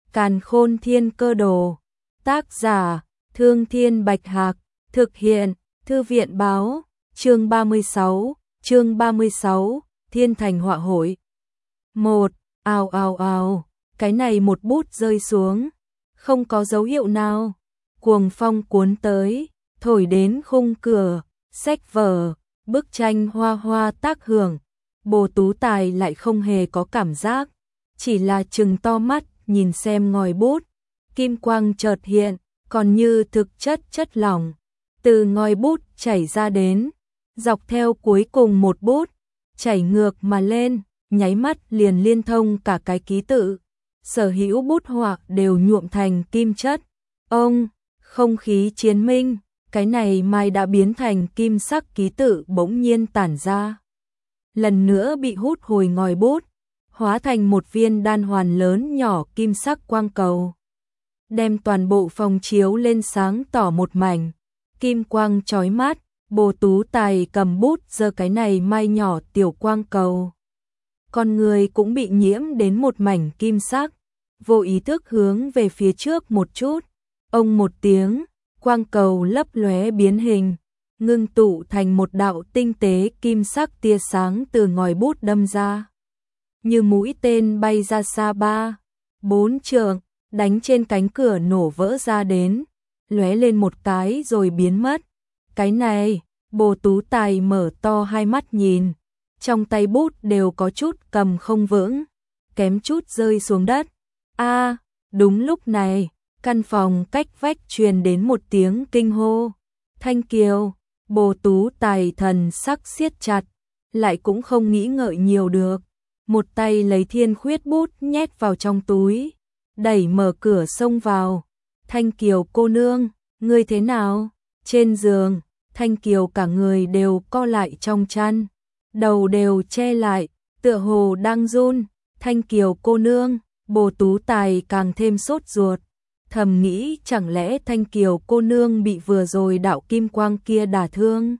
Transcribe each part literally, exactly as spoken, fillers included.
Càn Khôn Thiên Cơ Đồ. Tác giả: Thương Thiên Bạch Hạc. Thực hiện: Thư viện Báo. Chương ba mươi sáu. Chương ba mươi sáu. Thiên Thành Họa Hội. một. Ào ào ào, cái này một bút rơi xuống, không có dấu hiệu nào. Cuồng phong cuốn tới, thổi đến khung cửa, sách vở, bức tranh hoa hoa tác hưởng. Bồ Tú Tài lại không hề có cảm giác, chỉ là trừng to mắt nhìn xem ngòi bút. Kim quang chợt hiện, còn như thực chất chất lỏng, từ ngòi bút chảy ra đến, dọc theo cuối cùng một bút, chảy ngược mà lên, nháy mắt liền liên thông cả cái ký tự. Sở hữu bút họa đều nhuộm thành kim chất. Ông, không khí chiến minh, cái này mai đã biến thành kim sắc ký tự bỗng nhiên tản ra. Lần nữa bị hút hồi ngòi bút, hóa thành một viên đan hoàn lớn nhỏ kim sắc quang cầu. Đem toàn bộ phòng chiếu lên sáng tỏ một mảnh, kim quang chói mắt. Bồ Tú Tài cầm bút giơ cái này mai nhỏ tiểu quang cầu. Con người cũng bị nhiễm đến một mảnh kim sắc, vô ý thức hướng về phía trước một chút. Ông một tiếng, quang cầu lấp lóe biến hình, ngưng tụ thành một đạo tinh tế kim sắc tia sáng từ ngòi bút đâm ra. Như mũi tên bay ra xa ba, bốn trượng, đánh trên cánh cửa nổ vỡ ra đến, lóe lên một cái rồi biến mất. Cái này, Bồ Tú Tài mở to hai mắt nhìn, trong tay bút đều có chút cầm không vững, kém chút rơi xuống đất. A, đúng lúc này, căn phòng cách vách truyền đến một tiếng kinh hô. Thanh Kiều. Bồ Tú Tài thần sắc siết chặt, lại cũng không nghĩ ngợi nhiều được, một tay lấy thiên khuyết bút nhét vào trong túi, đẩy mở cửa xông vào. Thanh Kiều cô nương, ngươi thế nào? Trên giường, Thanh Kiều cả người đều co lại trong chăn, đầu đều che lại, tựa hồ đang run. Thanh Kiều cô nương. Bồ Tú Tài càng thêm sốt ruột, thầm nghĩ chẳng lẽ Thanh Kiều cô nương bị vừa rồi đạo kim quang kia đả thương?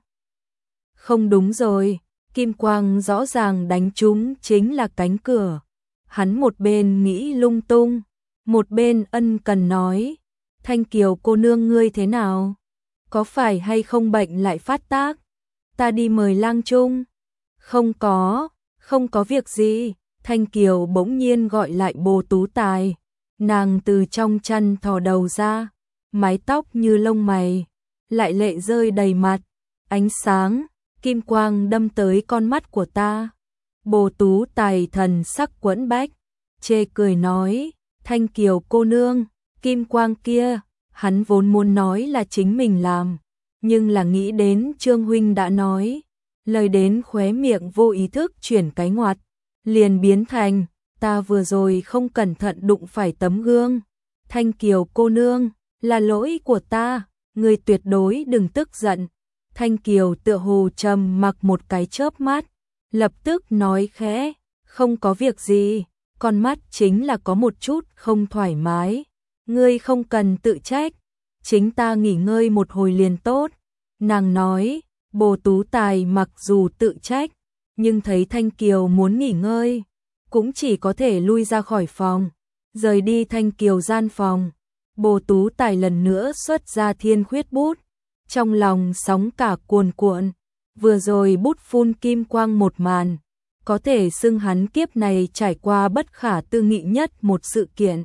Không đúng rồi, kim quang rõ ràng đánh trúng chính là cánh cửa. Hắn một bên nghĩ lung tung, một bên ân cần nói: Thanh Kiều cô nương ngươi thế nào? Có phải hay không bệnh lại phát tác? Ta đi mời lang trung. Không có, không có việc gì. Thanh Kiều bỗng nhiên gọi lại Bồ Tú Tài. Nàng từ trong chăn thò đầu ra, mái tóc như lông mày, lại lệ rơi đầy mặt. Ánh sáng, kim quang đâm tới con mắt của ta. Bồ Tú Tài thần sắc quẫn bách, chê cười nói: Thanh Kiều cô nương, kim quang kia, hắn vốn muốn nói là chính mình làm, nhưng là nghĩ đến Trương huynh đã nói, lời đến khóe miệng vô ý thức chuyển cái ngoặt, liền biến thành: ta vừa rồi không cẩn thận đụng phải tấm gương. Thanh Kiều cô nương, là lỗi của ta, người tuyệt đối đừng tức giận. Thanh Kiều tựa hồ trầm mặc một cái chớp mắt, lập tức nói khẽ: không có việc gì, con mắt chính là có một chút không thoải mái, ngươi không cần tự trách, chính ta nghỉ ngơi một hồi liền tốt. Nàng nói. Bồ Tú Tài mặc dù tự trách, nhưng thấy Thanh Kiều muốn nghỉ ngơi, cũng chỉ có thể lui ra khỏi phòng, rời đi Thanh Kiều gian phòng. Bồ Tú Tài lần nữa xuất ra thiên khuyết bút, trong lòng sóng cả cuồn cuộn. Vừa rồi bút phun kim quang một màn, có thể xưng hắn kiếp này trải qua bất khả tư nghị nhất một sự kiện.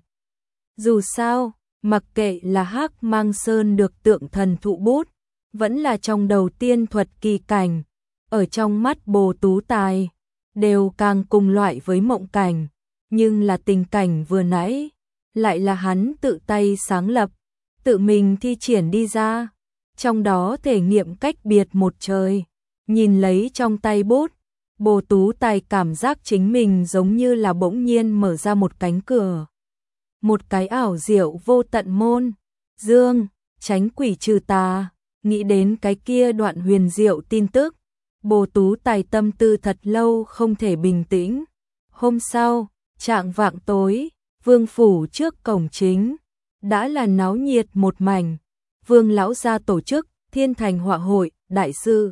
Dù sao, mặc kệ là Hắc Mang Sơn được tượng thần thụ bút, vẫn là trong đầu tiên thuật kỳ cảnh, ở trong mắt Bồ Tú Tài, đều càng cùng loại với mộng cảnh, nhưng là tình cảnh vừa nãy, lại là hắn tự tay sáng lập, tự mình thi triển đi ra, trong đó thể nghiệm cách biệt một trời. Nhìn lấy trong tay bút, Bồ Tú Tài cảm giác chính mình giống như là bỗng nhiên mở ra một cánh cửa, một cái ảo diệu vô tận môn, dương, tránh quỷ trừ tà. Nghĩ đến cái kia đoạn huyền diệu tin tức, Bồ Tú Tài tâm tư thật lâu không thể bình tĩnh. Hôm sau, trạng vạng tối, vương phủ trước cổng chính, đã là náo nhiệt một mảnh. Vương lão gia tổ chức Thiên Thành Họa Hội, đại sư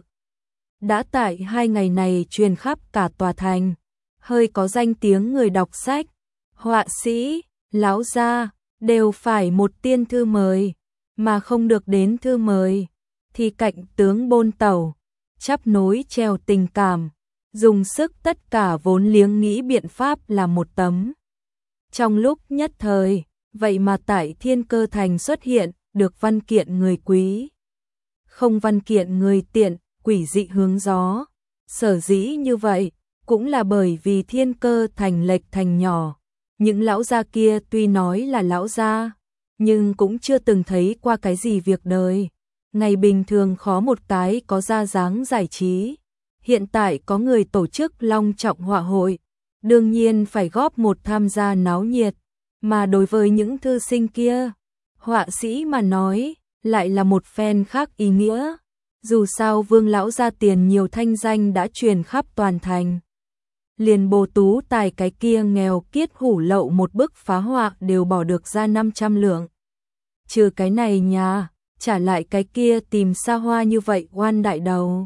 đã tại hai ngày này truyền khắp cả tòa thành, hơi có danh tiếng người đọc sách, họa sĩ, Lão gia, đều phải một tiên thư mời, mà không được đến thư mời, thì cạnh tướng bôn tẩu, chắp nối treo tình cảm, dùng sức tất cả vốn liếng nghĩ biện pháp là một tấm. Trong lúc nhất thời, vậy mà tại Thiên Cơ Thành xuất hiện được văn kiện người quý. Không văn kiện người tiện, quỷ dị hướng gió. Sở dĩ như vậy, cũng là bởi vì Thiên Cơ Thành lệch thành nhỏ. Những lão gia kia tuy nói là lão gia, nhưng cũng chưa từng thấy qua cái gì việc đời. Ngày bình thường khó một cái có ra dáng giải trí. Hiện tại có người tổ chức long trọng họa hội, đương nhiên phải góp một tham gia náo nhiệt. Mà đối với những thư sinh kia, họa sĩ mà nói, lại là một phen khác ý nghĩa. Dù sao Vương lão gia tiền nhiều thanh danh đã truyền khắp toàn thành. Liền Bồ Tú Tài cái kia nghèo kiết hủ lậu một bức phá họa đều bỏ được ra năm trăm lượng. Trừ cái này nhà, trả lại cái kia tìm xa hoa như vậy oan đại đầu.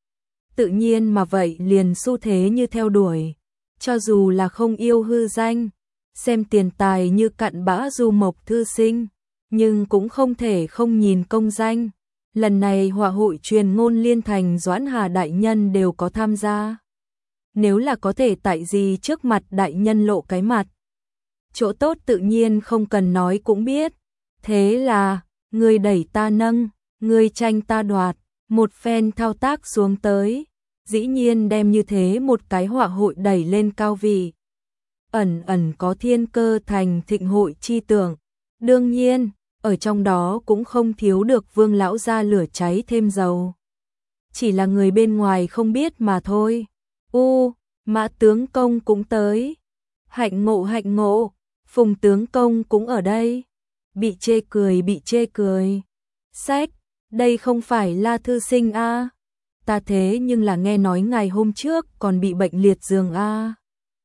Tự nhiên mà vậy liền xu thế như theo đuổi. Cho dù là không yêu hư danh, xem tiền tài như cặn bã du mộc thư sinh, nhưng cũng không thể không nhìn công danh. Lần này họa hội truyền ngôn liên thành Doãn Hà đại nhân đều có tham gia. Nếu là có thể tại gì trước mặt đại nhân lộ cái mặt, chỗ tốt tự nhiên không cần nói cũng biết. Thế là, người đẩy ta nâng, người tranh ta đoạt, một phen thao tác xuống tới, dĩ nhiên đem như thế một cái họa hội đẩy lên cao vị. Ẩn ẩn có Thiên Cơ Thành thịnh hội chi tưởng. Đương nhiên, ở trong đó cũng không thiếu được Vương lão gia lửa cháy thêm dầu. Chỉ là người bên ngoài không biết mà thôi. U, Mã tướng công cũng tới. Hạnh ngộ hạnh ngộ, Phùng tướng công cũng ở đây. Bị chê cười bị chê cười. Sách, đây không phải là thư sinh a? À? Ta thế nhưng là nghe nói ngày hôm trước còn bị bệnh liệt giường a. À?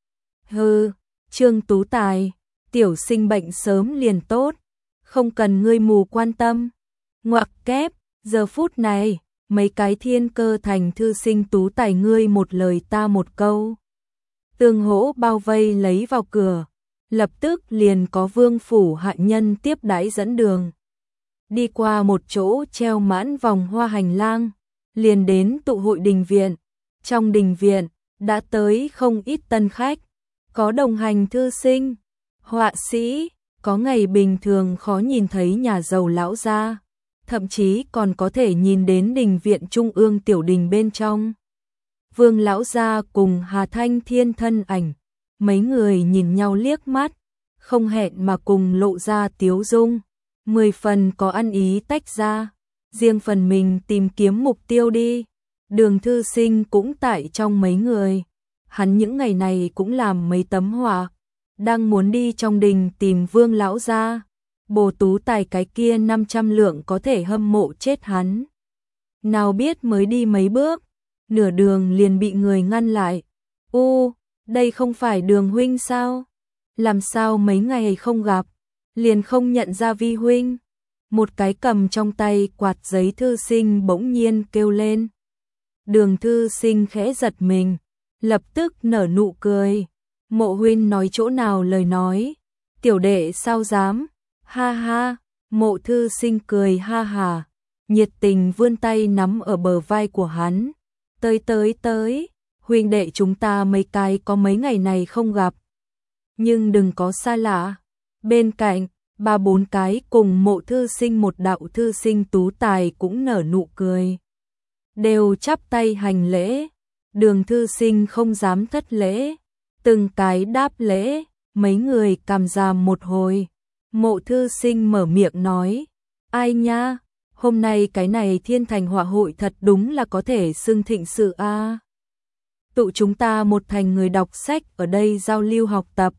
Hừ, Trương Tú Tài, tiểu sinh bệnh sớm liền tốt, không cần ngươi mù quan tâm. Ngoặc kép, giờ phút này, mấy cái Thiên Cơ Thành thư sinh Tú Tài ngươi một lời ta một câu. Tương hỗ bao vây lấy vào cửa, lập tức liền có vương phủ hạ nhân tiếp đãi dẫn đường. Đi qua một chỗ treo mãn vòng hoa hành lang, liền đến tụ hội đình viện. Trong đình viện, đã tới không ít tân khách, có đồng hành thư sinh, họa sĩ, có ngày bình thường khó nhìn thấy nhà giàu lão gia, thậm chí còn có thể nhìn đến đình viện trung ương tiểu đình bên trong. Vương lão gia cùng Hà Thanh Thiên thân ảnh, mấy người nhìn nhau liếc mắt, không hẹn mà cùng lộ ra tiếu dung, mười phần có ăn ý tách ra, riêng phần mình tìm kiếm mục tiêu đi. Đường thư sinh cũng tại trong mấy người, hắn những ngày này cũng làm mấy tấm họa, đang muốn đi trong đình tìm Vương lão gia. Bồ Tú Tài cái kia năm trăm lượng có thể hâm mộ chết hắn. Nào biết mới đi mấy bước, nửa đường liền bị người ngăn lại. U, đây không phải Đường huynh sao? Làm sao mấy ngày không gặp, liền không nhận ra Vi huynh? Một cái cầm trong tay quạt giấy thư sinh bỗng nhiên kêu lên. Đường thư sinh khẽ giật mình, lập tức nở nụ cười. Mộ huynh nói chỗ nào lời nói, tiểu đệ sao dám? Ha ha, Mộ thư sinh cười ha hà, nhiệt tình vươn tay nắm ở bờ vai của hắn. Tới tới tới, huynh đệ chúng ta mấy cái có mấy ngày này không gặp. Nhưng đừng có xa lạ. Bên cạnh, ba bốn cái cùng Mộ thư sinh một đạo thư sinh Tú Tài cũng nở nụ cười. Đều chắp tay hành lễ. Đường thư sinh không dám thất lễ, từng cái đáp lễ, mấy người cằm ràm một hồi. Mộ thư sinh mở miệng nói, ai nha, hôm nay cái này Thiên Thành họa hội thật đúng là có thể xưng thịnh sự a. À. Tụ chúng ta một thành người đọc sách ở đây giao lưu học tập.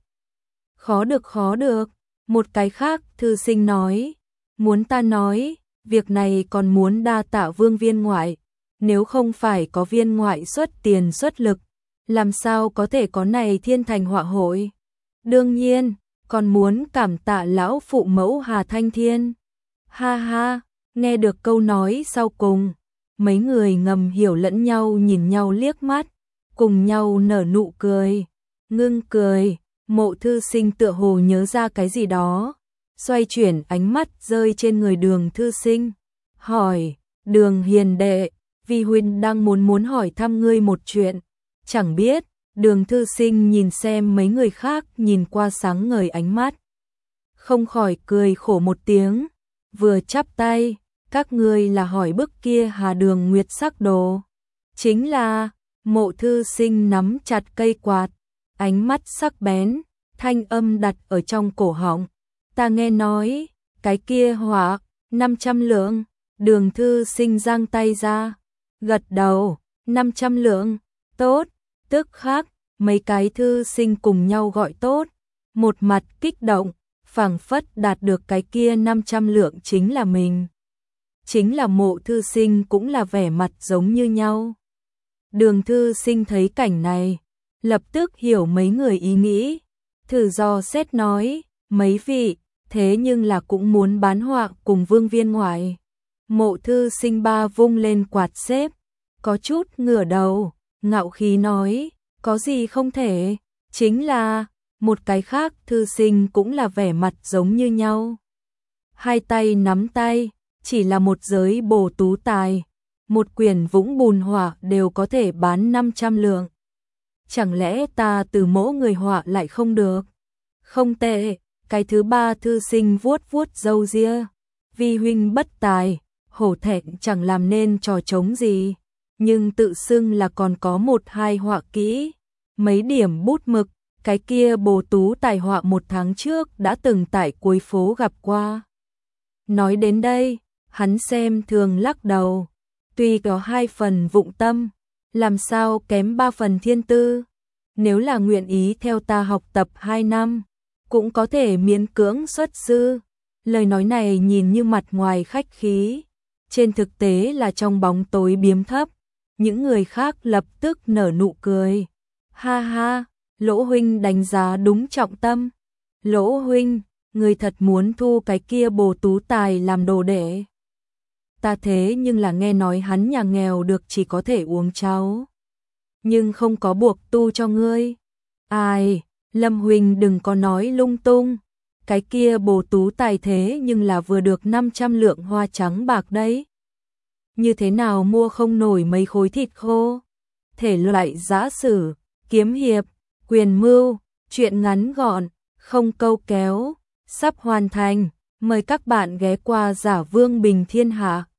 Khó được khó được, một cái khác thư sinh nói, muốn ta nói, việc này còn muốn đa tạ Vương viên ngoại, nếu không phải có viên ngoại xuất tiền xuất lực, làm sao có thể có này Thiên Thành họa hội. Đương nhiên, còn muốn cảm tạ lão phụ mẫu Hà Thanh Thiên. Ha ha, nghe được câu nói sau cùng, mấy người ngầm hiểu lẫn nhau nhìn nhau liếc mắt, cùng nhau nở nụ cười, ngưng cười, Mộ Thư Sinh tựa hồ nhớ ra cái gì đó, xoay chuyển ánh mắt rơi trên người Đường Thư Sinh, hỏi, Đường hiền đệ, Vi huynh đang muốn muốn hỏi thăm ngươi một chuyện, chẳng biết. Đường Thư Sinh nhìn xem mấy người khác nhìn qua sáng ngời ánh mắt, không khỏi cười khổ một tiếng, vừa chắp tay, các ngươi là hỏi bức kia Hà Đường Nguyệt sắc đồ. Chính là, Mộ Thư Sinh nắm chặt cây quạt, ánh mắt sắc bén, thanh âm đặt ở trong cổ họng. Ta nghe nói, cái kia họa, năm trăm lượng. Đường Thư Sinh giang tay ra, gật đầu, năm trăm lượng, tốt. Tức khắc, mấy cái thư sinh cùng nhau gọi tốt, một mặt kích động, phảng phất đạt được cái kia năm trăm lượng chính là mình. Chính là Mộ Thư Sinh cũng là vẻ mặt giống như nhau. Đường Thư Sinh thấy cảnh này, lập tức hiểu mấy người ý nghĩ, thử dò xét nói, mấy vị, thế nhưng là cũng muốn bán họa cùng Vương Viên ngoại. Mộ Thư Sinh ba vung lên quạt xếp, có chút ngửa đầu, ngạo khí nói, có gì không thể, chính là, một cái khác thư sinh cũng là vẻ mặt giống như nhau. Hai tay nắm tay, chỉ là một giới bổ tú tài, một quyển vũng bùn họa đều có thể bán năm trăm lượng. Chẳng lẽ ta từ mỗ người họa lại không được? Không tệ, cái thứ ba thư sinh vuốt vuốt râu ria, Vi huynh bất tài, hổ thẹn chẳng làm nên trò trống gì, nhưng tự xưng là còn có một hai họa kỹ, mấy điểm bút mực, cái kia bồ tú tài họa một tháng trước đã từng tại cuối phố gặp qua. Nói đến đây, hắn xem thường lắc đầu, tuy có hai phần vụng tâm, làm sao kém ba phần thiên tư, nếu là nguyện ý theo ta học tập hai năm, cũng có thể miễn cưỡng xuất sư. Lời nói này nhìn như mặt ngoài khách khí, trên thực tế là trong bóng tối biếm thấp. Những người khác lập tức nở nụ cười. Ha ha, Lỗ huynh đánh giá đúng trọng tâm. Lỗ huynh, người thật muốn thu cái kia bồ tú tài làm đồ đệ. Ta thế nhưng là nghe nói hắn nhà nghèo được chỉ có thể uống cháo, nhưng không có buộc tu cho ngươi. Ai, Lâm huynh đừng có nói lung tung. Cái kia bồ tú tài thế nhưng là vừa được năm trăm lượng hoa trắng bạc đấy. Như thế nào mua không nổi mấy khối thịt khô. Thể loại giã sử, kiếm hiệp, quyền mưu, chuyện ngắn gọn, không câu kéo, sắp hoàn thành. Mời các bạn ghé qua Giả Vương Bình Thiên Hạ.